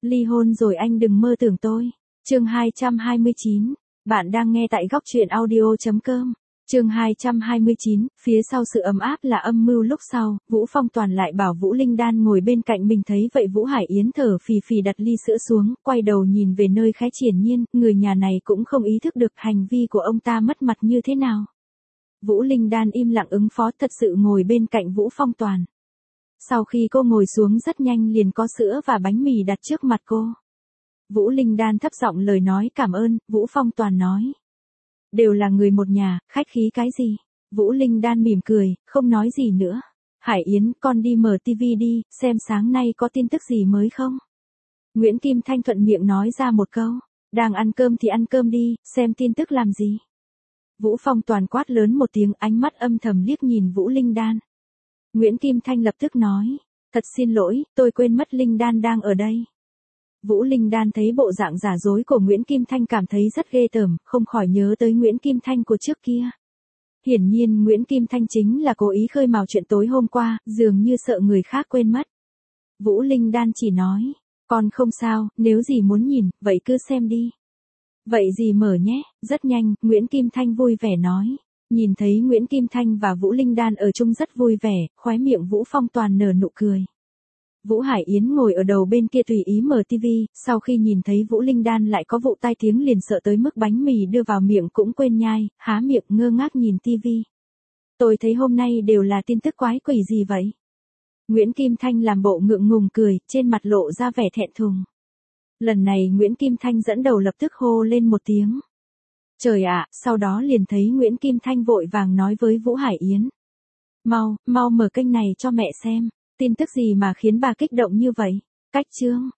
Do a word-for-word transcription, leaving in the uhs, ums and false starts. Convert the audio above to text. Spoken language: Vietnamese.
Ly hôn rồi anh đừng mơ tưởng tôi. Chương hai trăm hai mươi chín. Bạn đang nghe tại góc truyện audio chấm com. Chương hai trăm hai mươi chín, phía sau sự ấm áp là âm mưu. Lúc sau, Vũ Phong Toàn lại bảo Vũ Linh Đan ngồi bên cạnh mình, thấy vậy Vũ Hải Yến thở phì phì đặt ly sữa xuống, quay đầu nhìn về nơi Khái Triển Nhiên, người nhà này cũng không ý thức được hành vi của ông ta mất mặt như thế nào. Vũ Linh Đan im lặng ứng phó, thật sự ngồi bên cạnh Vũ Phong Toàn. Sau khi cô ngồi xuống rất nhanh liền có sữa và bánh mì đặt trước mặt cô. Vũ Linh Đan thấp giọng lời nói cảm ơn. Vũ Phong Toàn nói. Đều là người một nhà, khách khí cái gì. Vũ Linh Đan mỉm cười, không nói gì nữa. Hải Yến, con đi mở tivi đi, xem sáng nay có tin tức gì mới không. Nguyễn Kim Thanh thuận miệng nói ra một câu. Đang ăn cơm thì ăn cơm đi, xem tin tức làm gì. Vũ Phong Toàn quát lớn một tiếng, ánh mắt âm thầm liếc nhìn Vũ Linh Đan. Nguyễn Kim Thanh lập tức nói. Thật xin lỗi, tôi quên mất Linh Đan đang ở đây. Vũ Linh Đan thấy bộ dạng giả dối của Nguyễn Kim Thanh cảm thấy rất ghê tởm, không khỏi nhớ tới Nguyễn Kim Thanh của trước kia. Hiển nhiên Nguyễn Kim Thanh chính là cố ý khơi mào chuyện tối hôm qua, dường như sợ người khác quên mất. Vũ Linh Đan chỉ nói, con không sao, nếu gì muốn nhìn, vậy cứ xem đi. Vậy gì mở nhé, rất nhanh, Nguyễn Kim Thanh vui vẻ nói. Nhìn thấy Nguyễn Kim Thanh và Vũ Linh Đan ở chung rất vui vẻ, khóe miệng Vũ Phong Toàn nở nụ cười. Vũ Hải Yến ngồi ở đầu bên kia tùy ý mở tivi, sau khi nhìn thấy Vũ Linh Đan lại có vụ tai tiếng liền sợ tới mức bánh mì đưa vào miệng cũng quên nhai, há miệng ngơ ngác nhìn tivi. Tôi thấy hôm nay đều là tin tức quái quỷ gì vậy? Nguyễn Kim Thanh làm bộ ngượng ngùng cười, trên mặt lộ ra vẻ thẹn thùng. Lần này Nguyễn Kim Thanh dẫn đầu lập tức hô lên một tiếng. Trời ạ, sau đó liền thấy Nguyễn Kim Thanh vội vàng nói với Vũ Hải Yến. Mau, mau mở kênh này cho mẹ xem. Tin tức gì mà khiến bà kích động như vậy? Cách chương.